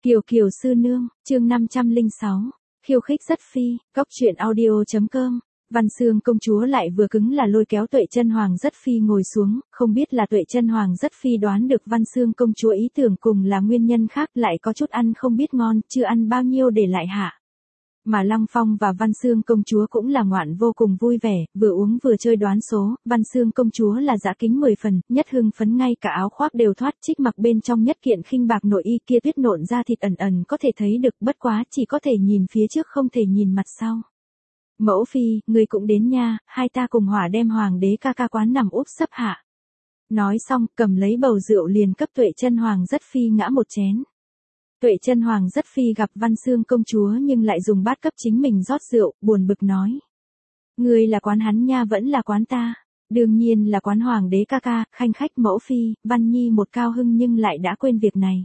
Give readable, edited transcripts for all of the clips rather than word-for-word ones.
Kiều Kiều sư nương, chương 506, khiêu khích rất phi, góc truyện audio.com. Văn Xương công chúa lại vừa cứng là lôi kéo Tuệ Chân Hoàng Rất Phi ngồi xuống, không biết là Tuệ Chân Hoàng Rất Phi đoán được Văn Xương công chúa ý tưởng cùng là nguyên nhân khác, lại có chút ăn không biết ngon, chưa ăn bao nhiêu để lại hạ. Mà Lăng Phong và Văn Xương công chúa cũng là ngoạn vô cùng vui vẻ, vừa uống vừa chơi đoán số, Văn Xương công chúa là dã kính 10 phần, nhất hưng phấn ngay cả áo khoác đều thoát trích mặc bên trong nhất kiện khinh bạc nội y kia tuyết nộn ra thịt ẩn ẩn có thể thấy được, bất quá chỉ có thể nhìn phía trước không thể nhìn mặt sau. Mẫu phi, người cũng đến nha, hai ta cùng hỏa đem hoàng đế ca ca quán nằm úp sấp hạ. Nói xong, cầm lấy bầu rượu liền cấp Tuệ Chân Hoàng Rất Phi ngã một chén. Tuệ Chân Hoàng Rất Phi gặp Văn Xương công chúa nhưng lại dùng bát cấp chính mình rót rượu, buồn bực nói. Ngươi là quán hắn nha vẫn là quán ta? Đương nhiên là quán hoàng đế ca ca, khanh khách mẫu phi, Văn Nhi một cao hưng nhưng lại đã quên việc này.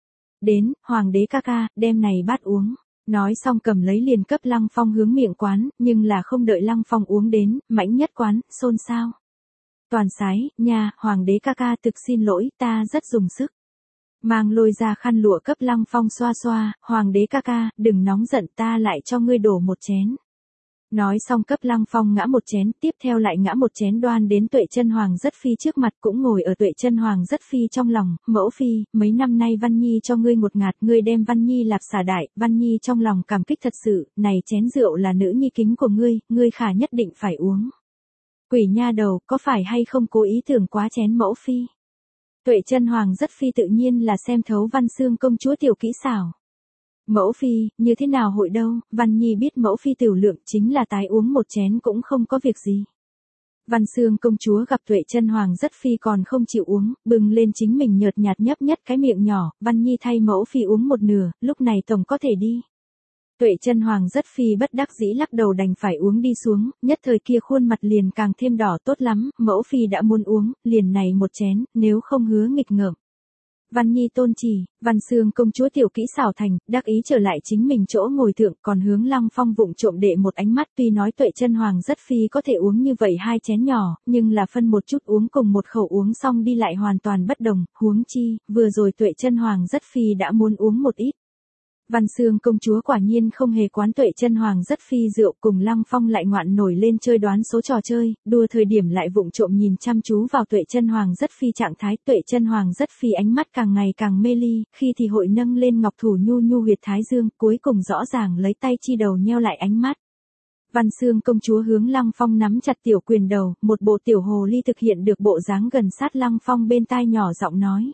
Đến, hoàng đế ca ca, đem này bát uống. Nói xong cầm lấy liền cấp Lăng Phong hướng miệng quán, nhưng là không đợi Lăng Phong uống đến, mãnh nhất quán, xôn xao. Toàn sái, nha, hoàng đế ca ca thực xin lỗi, ta rất dùng sức. Mang lôi ra khăn lụa cấp Lăng Phong xoa xoa, hoàng đế ca ca, đừng nóng giận ta lại cho ngươi đổ một chén. Nói xong cấp Lăng Phong ngã một chén, tiếp theo lại ngã một chén đoan đến Tuệ Chân Hoàng Rất Phi trước mặt cũng ngồi ở Tuệ Chân Hoàng Rất Phi trong lòng, mẫu phi, mấy năm nay Văn Nhi cho ngươi một ngạt, ngươi đem Văn Nhi lạp xả đại, Văn Nhi trong lòng cảm kích thật sự, này chén rượu là nữ nhi kính của ngươi khả nhất định phải uống. Quỷ nha đầu, có phải hay không cố ý tưởng quá chén mẫu phi? Tuệ Chân Hoàng Rất Phi tự nhiên là xem thấu Văn Xương công chúa tiểu kỹ xảo. Mẫu phi, như thế nào hội đâu, Văn Nhi biết mẫu phi tiểu lượng chính là tái uống một chén cũng không có việc gì. Văn Xương công chúa gặp Tuệ Chân Hoàng Rất Phi còn không chịu uống, bừng lên chính mình nhợt nhạt nhấp nhất cái miệng nhỏ, Văn Nhi thay mẫu phi uống một nửa, lúc này tổng có thể đi. Tuệ Chân Hoàng Rất Phi bất đắc dĩ lắc đầu đành phải uống đi xuống, nhất thời kia khuôn mặt liền càng thêm đỏ tốt lắm, mẫu phi đã muốn uống, liền này một chén, nếu không hứa nghịch ngợm. Văn Nhi tôn chỉ, Văn Xương công chúa tiểu kỹ xảo thành, đắc ý trở lại chính mình chỗ ngồi thượng, còn hướng Lăng Phong vụng trộm đệ một ánh mắt, tuy nói Tuệ Chân Hoàng Rất Phi có thể uống như vậy hai chén nhỏ, nhưng là phân một chút uống cùng một khẩu uống xong đi lại hoàn toàn bất đồng, huống chi, vừa rồi Tuệ Chân Hoàng Rất Phi đã muốn uống một ít. Văn Xương công chúa quả nhiên không hề quán Tuệ Chân Hoàng Rất Phi rượu, cùng Lăng Phong lại ngoạn nổi lên chơi đoán số trò chơi, đùa thời điểm lại vụng trộm nhìn chăm chú vào Tuệ Chân Hoàng Rất Phi trạng thái, Tuệ Chân Hoàng Rất Phi ánh mắt càng ngày càng mê ly, khi thì hội nâng lên ngọc thủ nhu nhu huyệt thái dương, cuối cùng rõ ràng lấy tay chi đầu nheo lại ánh mắt. Văn Xương công chúa hướng Lăng Phong nắm chặt tiểu quyền đầu, một bộ tiểu hồ ly thực hiện được bộ dáng gần sát Lăng Phong bên tai nhỏ giọng nói.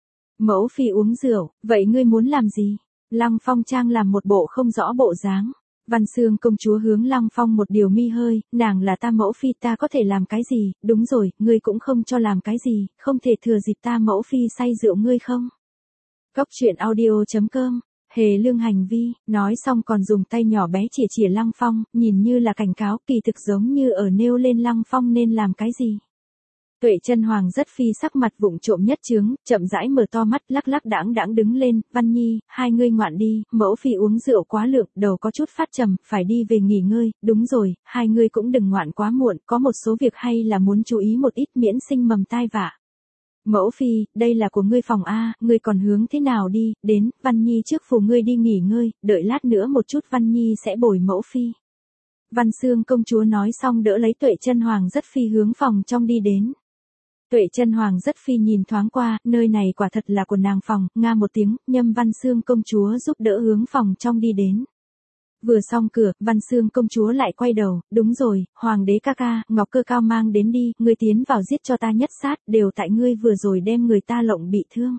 Mẫu phi uống rượu, vậy ngươi muốn làm gì? Lăng Phong trang làm một bộ không rõ bộ dáng. Văn Xương công chúa hướng Lăng Phong một điều mi hơi, nàng là ta mẫu phi ta có thể làm cái gì, đúng rồi, ngươi cũng không cho làm cái gì, không thể thừa dịp ta mẫu phi say rượu ngươi không? Góc truyện audio.com, hề lương hành vi, nói xong còn dùng tay nhỏ bé chỉa chỉa Lăng Phong, nhìn như là cảnh cáo, kỳ thực giống như ở nêu lên Lăng Phong nên làm cái gì. Tuệ Chân Hoàng Rất Phi sắc mặt vụng trộm nhất chướng, chậm rãi mở to mắt, lắc lắc đãng đãng đứng lên, Văn Nhi, hai ngươi ngoạn đi, mẫu phi uống rượu quá lượng, đầu có chút phát trầm, phải đi về nghỉ ngơi, đúng rồi, hai ngươi cũng đừng ngoạn quá muộn, có một số việc hay là muốn chú ý một ít miễn sinh mầm tai vạ. Mẫu phi, đây là của ngươi phòng A, ngươi còn hướng thế nào đi, đến, Văn Nhi trước phù ngươi đi nghỉ ngơi, đợi lát nữa một chút Văn Nhi sẽ bồi mẫu phi. Văn Xương công chúa nói xong đỡ lấy Tuệ Chân Hoàng Rất Phi hướng phòng trong đi đến. Tuệ Chân Hoàng Rất Phi nhìn thoáng qua, nơi này quả thật là của nàng phòng, nga một tiếng, nhâm Văn Xương công chúa giúp đỡ hướng phòng trong đi đến. Vừa xong cửa, Văn Xương công chúa lại quay đầu, đúng rồi, hoàng đế ca ca, ngọc cơ cao mang đến đi, ngươi tiến vào giết cho ta nhất sát, đều tại ngươi vừa rồi đem người ta lộng bị thương.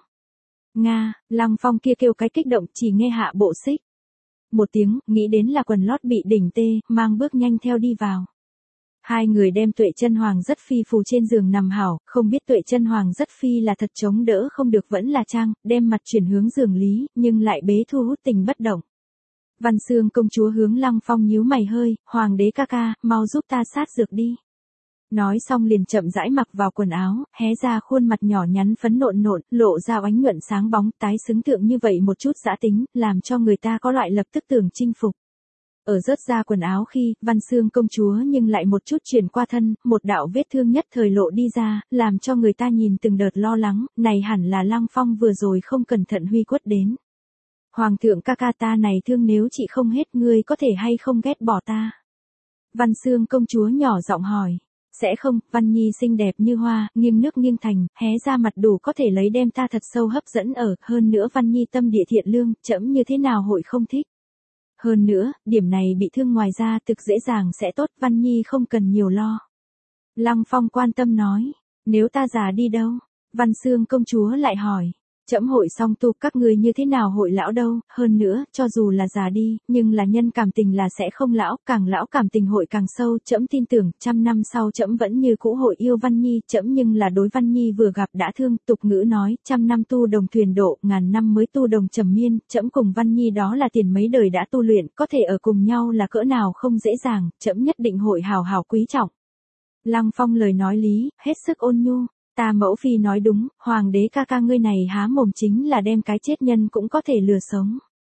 Nga, Lăng Phong kia kêu cái kích động, chỉ nghe hạ bộ xích. Một tiếng, nghĩ đến là quần lót bị đỉnh tê, mang bước nhanh theo đi vào. Hai người đem Tuệ Chân Hoàng Rất Phi phù trên giường nằm hảo, không biết Tuệ Chân Hoàng Rất Phi là thật chống đỡ không được vẫn là trang, đem mặt chuyển hướng giường lý, nhưng lại bế thu hút tình bất động. Văn Xương công chúa hướng Lăng Phong nhíu mày hơi, hoàng đế ca ca, mau giúp ta sát dược đi. Nói xong liền chậm rãi mặc vào quần áo, hé ra khuôn mặt nhỏ nhắn phấn nộn nộn, lộ ra oánh nhuận sáng bóng, tái xứng tượng như vậy một chút dã tính, làm cho người ta có loại lập tức tưởng chinh phục. Ở rớt ra quần áo khi, Văn Xương công chúa nhưng lại một chút chuyển qua thân, một đạo vết thương nhất thời lộ đi ra, làm cho người ta nhìn từng đợt lo lắng, này hẳn là Lăng Phong vừa rồi không cẩn thận huy quất đến. Hoàng thượng ca ca ta này thương nếu chị không hết ngươi có thể hay không ghét bỏ ta. Văn Xương công chúa nhỏ giọng hỏi. Sẽ không, Văn Nhi xinh đẹp như hoa, nghiêng nước nghiêng thành, hé ra mặt đủ có thể lấy đem ta thật sâu hấp dẫn ở, hơn nữa Văn Nhi tâm địa thiện lương, trẫm như thế nào hội không thích. Hơn nữa, điểm này bị thương ngoài ra thực dễ dàng sẽ tốt, Văn Nhi không cần nhiều lo. Lăng Phong quan tâm nói, nếu ta già đi đâu? Văn Xương công chúa lại hỏi. Trẫm hội song tu, các ngươi như thế nào hội lão đâu, hơn nữa, cho dù là già đi, nhưng là nhân cảm tình là sẽ không lão, càng lão cảm tình hội càng sâu, trẫm tin tưởng, 100 năm sau trẫm vẫn như cũ hội yêu Văn Nhi, trẫm nhưng là đối Văn Nhi vừa gặp đã thương, tục ngữ nói, 100 năm tu đồng thuyền độ, ngàn năm mới tu đồng trầm miên, trẫm cùng Văn Nhi đó là tiền mấy đời đã tu luyện, có thể ở cùng nhau là cỡ nào không dễ dàng, trẫm nhất định hội hào hào quý trọng. Lăng Phong lời nói lý, hết sức ôn nhu. Ta mẫu phi nói đúng, hoàng đế ca ca ngươi này há mồm chính là đem cái chết nhân cũng có thể lừa sống.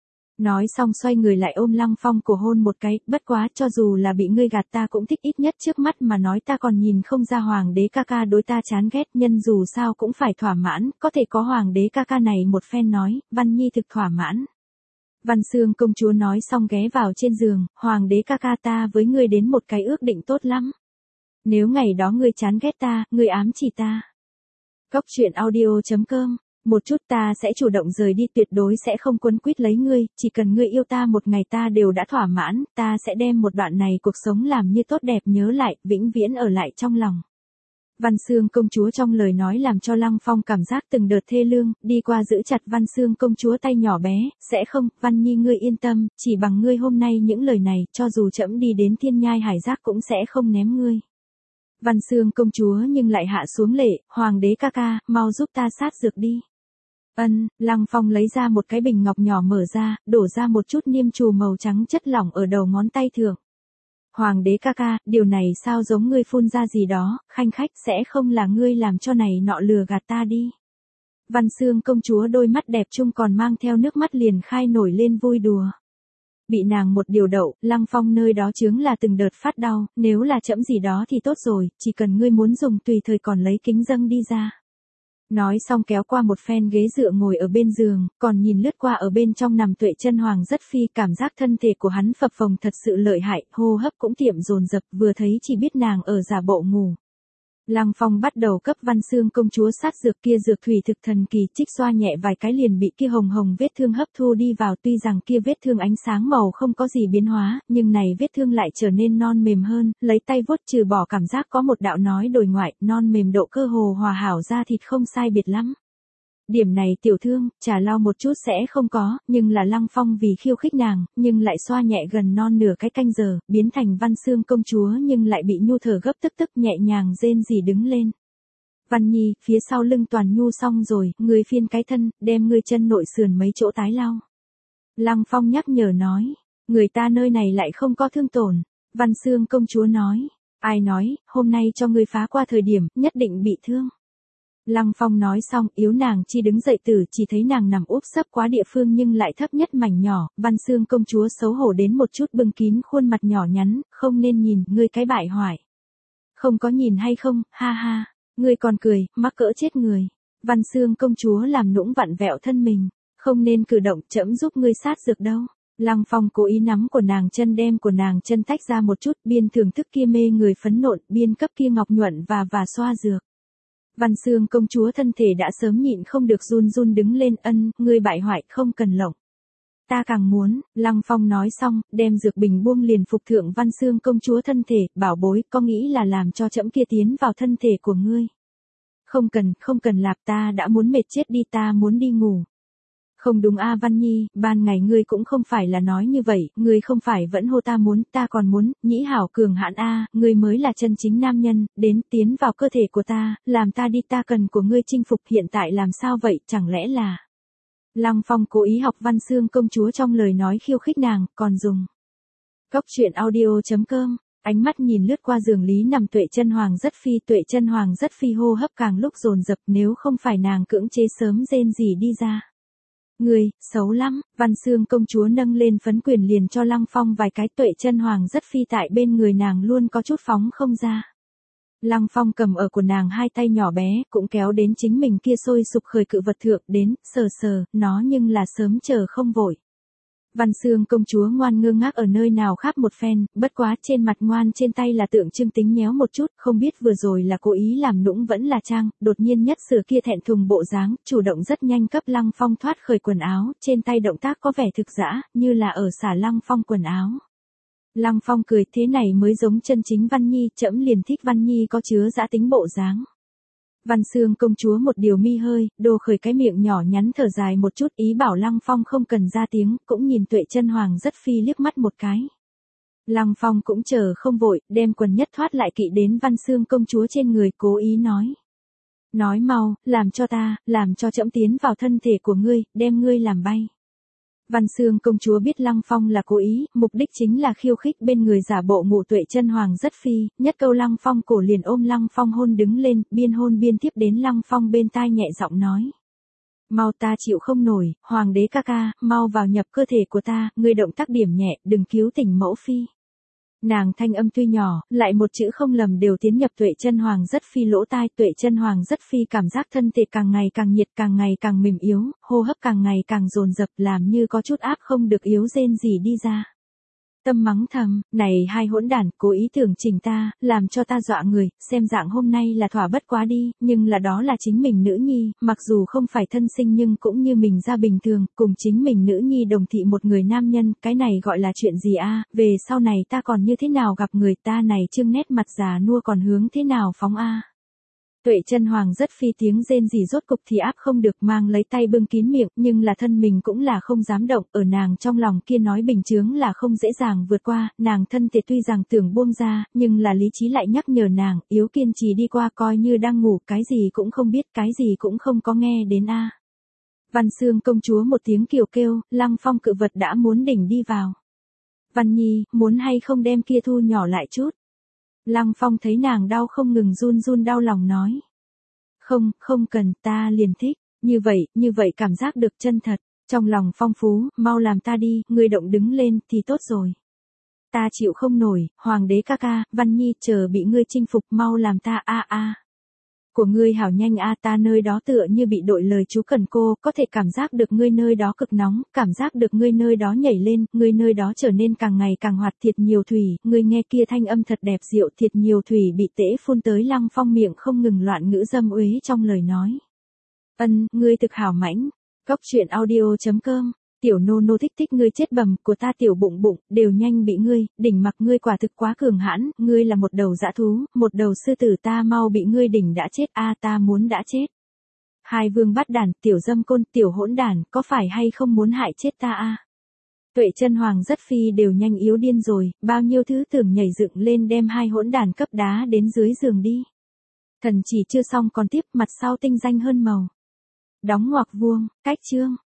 Nói xong xoay người lại ôm Lăng Phong cổ hôn một cái, bất quá cho dù là bị ngươi gạt ta cũng thích, ít nhất trước mắt mà nói ta còn nhìn không ra hoàng đế ca ca đối ta chán ghét, nhân dù sao cũng phải thỏa mãn, có thể có hoàng đế ca ca này một phen nói, Văn Nhi thực thỏa mãn. Văn Xương công chúa nói xong ghé vào trên giường, hoàng đế ca ca ta với ngươi đến một cái ước định tốt lắm. Nếu ngày đó ngươi chán ghét ta, ngươi ám chỉ ta. Cóc truyện audio.com. Một chút ta sẽ chủ động rời đi, tuyệt đối sẽ không quấn quýt lấy ngươi, chỉ cần ngươi yêu ta một ngày ta đều đã thỏa mãn, ta sẽ đem một đoạn này cuộc sống làm như tốt đẹp nhớ lại, vĩnh viễn ở lại trong lòng. Văn Xương công chúa trong lời nói làm cho Lăng Phong cảm giác từng đợt thê lương, đi qua giữ chặt Văn Xương công chúa tay nhỏ bé, sẽ không, Văn Nhi ngươi yên tâm, chỉ bằng ngươi hôm nay những lời này, cho dù trẫm đi đến thiên nhai hải giác cũng sẽ không ném ngươi. Văn Xương công chúa nhưng lại hạ xuống lệ, hoàng đế ca ca, mau giúp ta sát dược đi. Ân, Lăng Phong lấy ra một cái bình ngọc nhỏ mở ra, đổ ra một chút niêm trù màu trắng chất lỏng ở đầu ngón tay thượng. Hoàng đế ca ca, điều này sao giống ngươi phun ra gì đó, khanh khách sẽ không là ngươi làm cho này nọ lừa gạt ta đi. Văn Xương công chúa đôi mắt đẹp chung còn mang theo nước mắt liền khai nổi lên vui đùa. Bị nàng một điều đậu, Lăng Phong nơi đó chướng là từng đợt phát đau, nếu là trẫm gì đó thì tốt rồi, chỉ cần ngươi muốn dùng tùy thời còn lấy kính dâng đi ra. Nói xong kéo qua một phen ghế dựa ngồi ở bên giường, còn nhìn lướt qua ở bên trong nằm Tuệ Chân Hoàng rất phi, cảm giác thân thể của hắn phập phồng thật sự lợi hại, hô hấp cũng tiệm dồn dập, vừa thấy chỉ biết nàng ở giả bộ ngủ. Lăng Phong bắt đầu cấp Văn Xương công chúa sát dược, kia dược thủy thực thần kỳ, trích xoa nhẹ vài cái liền bị kia hồng hồng vết thương hấp thu đi vào, tuy rằng kia vết thương ánh sáng màu không có gì biến hóa, nhưng này vết thương lại trở nên non mềm hơn, lấy tay vuốt trừ bỏ cảm giác có một đạo nói đồi ngoại, non mềm độ cơ hồ hòa hảo da thịt không sai biệt lắm. Điểm này tiểu thương, chả lau một chút sẽ không có, nhưng là Lăng Phong vì khiêu khích nàng, nhưng lại xoa nhẹ gần non nửa cái canh giờ, biến thành Văn Xương công chúa nhưng lại bị nhu thở gấp tức tức nhẹ nhàng rên rỉ đứng lên. Văn Nhi, phía sau lưng toàn nhu xong rồi, người phiên cái thân, đem ngươi chân nội sườn mấy chỗ tái lau. Lăng Phong nhắc nhở nói, người ta nơi này lại không có thương tổn. Văn Xương công chúa nói, ai nói, hôm nay cho ngươi phá qua thời điểm, nhất định bị thương. Lăng Phong nói xong, yếu nàng chi đứng dậy tử, chỉ thấy nàng nằm úp sấp quá địa phương nhưng lại thấp nhất mảnh nhỏ, Văn Xương công chúa xấu hổ đến một chút bưng kín khuôn mặt nhỏ nhắn, không nên nhìn, ngươi cái bại hoại. Không có nhìn hay không, ha ha, ngươi còn cười, mắc cỡ chết người. Văn Xương công chúa làm nũng vặn vẹo thân mình, không nên cử động, trẫm giúp ngươi sát dược đâu. Lăng Phong cố ý nắm của nàng chân, đem của nàng chân tách ra một chút, biên thưởng thức kia mê người phấn nộn, biên cấp kia ngọc nhuận và xoa dược. Văn Xương công chúa thân thể đã sớm nhịn không được run run đứng lên, ân, ngươi bại hoại, không cần lộng. Ta càng muốn, Lăng Phong nói xong, đem dược bình buông liền phục thượng Văn Xương công chúa thân thể, bảo bối, có nghĩ là làm cho trẫm kia tiến vào thân thể của ngươi. Không cần lạp, ta đã muốn mệt chết đi, ta muốn đi ngủ. Không đúng a Văn Nhi, ban ngày ngươi cũng không phải là nói như vậy, ngươi không phải vẫn hô ta muốn, ta còn muốn, nhĩ hảo cường hãn a, ngươi mới là chân chính nam nhân, đến tiến vào cơ thể của ta, làm ta đi, ta cần của ngươi chinh phục, hiện tại làm sao vậy, chẳng lẽ là... Lăng Phong cố ý học Văn Xương công chúa trong lời nói khiêu khích nàng, còn dùng. Cóc truyện audio.com. Ánh mắt nhìn lướt qua giường lý nằm Tuệ Chân Hoàng rất phi, Tuệ Chân Hoàng rất phi hô hấp càng lúc dồn dập, nếu không phải nàng cưỡng chế sớm rên rỉ đi ra. Người, xấu lắm, Văn Xương công chúa nâng lên phấn quyền liền cho Lăng Phong vài cái, Tuệ Chân Hoàng rất phi tại bên người nàng luôn có chút phóng không ra. Lăng Phong cầm ở của nàng hai tay nhỏ bé, cũng kéo đến chính mình kia sôi sục khởi cự vật thượng đến, sờ sờ, nó nhưng là sớm chờ không vội. Văn Xương công chúa ngoan ngơ ngác ở nơi nào khắp một phen, bất quá trên mặt ngoan trên tay là tượng trưng tính nhéo một chút, không biết vừa rồi là cố ý làm nũng vẫn là trang, đột nhiên nhất sửa kia thẹn thùng bộ dáng, chủ động rất nhanh cấp Lăng Phong thoát khởi quần áo, trên tay động tác có vẻ thực dã, như là ở xả Lăng Phong quần áo. Lăng Phong cười, thế này mới giống chân chính Văn Nhi, trẫm liền thích Văn Nhi có chứa dã tính bộ dáng. Văn Xương công chúa một điều mi hơi, đồ khởi cái miệng nhỏ nhắn thở dài một chút, ý bảo Lăng Phong không cần ra tiếng, cũng nhìn Tuệ Chân Hoàng rất phi liếc mắt một cái. Lăng Phong cũng chờ không vội, đem quần nhất thoát lại kỵ đến Văn Xương công chúa trên người, cố ý nói. Nói mau, làm cho trẫm tiến vào thân thể của ngươi, đem ngươi làm bay. Văn Xương công chúa biết Lăng Phong là cố ý, mục đích chính là khiêu khích bên người giả bộ ngủ Tuệ Chân Hoàng rất phi, nhất câu Lăng Phong cổ liền ôm Lăng Phong hôn đứng lên, biên hôn biên tiếp đến Lăng Phong bên tai nhẹ giọng nói. Mau, ta chịu không nổi, Hoàng đế ca ca, mau vào nhập cơ thể của ta, ngươi động tác điểm nhẹ, đừng cứu tỉnh mẫu phi. Nàng thanh âm tuy nhỏ, lại một chữ không lầm đều tiến nhập Tuệ Chân Hoàng rất phi lỗ tai. Tuệ Chân Hoàng rất phi cảm giác thân thể càng ngày càng nhiệt, càng ngày càng mềm yếu, hô hấp càng ngày càng dồn dập, làm như có chút áp không được yếu rên gì đi ra. Tâm mắng thầm, này hai hỗn đản, cố ý tưởng chỉnh ta, làm cho ta dọa người, xem dạng hôm nay là thỏa bất quá đi, nhưng là đó là chính mình nữ nhi, mặc dù không phải thân sinh nhưng cũng như mình ra bình thường, cùng chính mình nữ nhi đồng thị một người nam nhân, cái này gọi là chuyện gì a? Về sau này ta còn như thế nào gặp người ta này trương nét mặt già nua còn hướng thế nào phóng a? Tuệ Chân Hoàng rất phi tiếng rên rỉ rốt cục thì áp không được, mang lấy tay bưng kín miệng, nhưng là thân mình cũng là không dám động, ở nàng trong lòng kia nói bình chướng là không dễ dàng vượt qua, nàng thân thể tuy rằng tưởng buông ra, nhưng là lý trí lại nhắc nhở nàng, yếu kiên trì đi qua, coi như đang ngủ, cái gì cũng không biết, cái gì cũng không có nghe đến a. Văn Xương công chúa một tiếng kiều kêu, Lăng Phong cự vật đã muốn đỉnh đi vào. Văn Nhi, muốn hay không đem kia thu nhỏ lại chút? Lăng Phong thấy nàng đau không ngừng run run đau lòng nói. Không cần, ta liền thích, như vậy cảm giác được chân thật, trong lòng phong phú, mau làm ta đi, ngươi động đứng lên thì tốt rồi. Ta chịu không nổi, Hoàng đế ca ca, Văn Nhi chờ bị ngươi chinh phục, mau làm ta a. Của ngươi hảo nhanh a, ta nơi đó tựa như bị đội lời chú cần cô, có thể cảm giác được ngươi nơi đó cực nóng, cảm giác được ngươi nơi đó nhảy lên, ngươi nơi đó trở nên càng ngày càng hoạt, thiệt nhiều thủy, ngươi nghe kia thanh âm thật đẹp diệu, thiệt nhiều thủy bị tễ phun tới. Lăng Phong miệng không ngừng loạn ngữ dâm uế trong lời nói. Ngươi thực hảo mãnh. Góc truyện audio.com. Tiểu nô nô thích thích ngươi chết bầm của ta, tiểu bụng bụng, đều nhanh bị ngươi, đỉnh mặc ngươi quả thực quá cường hãn, ngươi là một đầu dã thú, một đầu sư tử, ta mau bị ngươi đỉnh đã chết a, ta muốn đã chết. Hai vương bắt đàn, tiểu dâm côn, tiểu hỗn đàn, có phải hay không muốn hại chết ta a? Tuệ Chân Hoàng rất phi đều nhanh yếu điên rồi, bao nhiêu thứ tưởng nhảy dựng lên đem hai hỗn đàn cấp đá đến dưới giường đi. Thần chỉ chưa xong còn tiếp, mặt sau tinh danh hơn màu. Đóng ngoặc vuông, cách chương.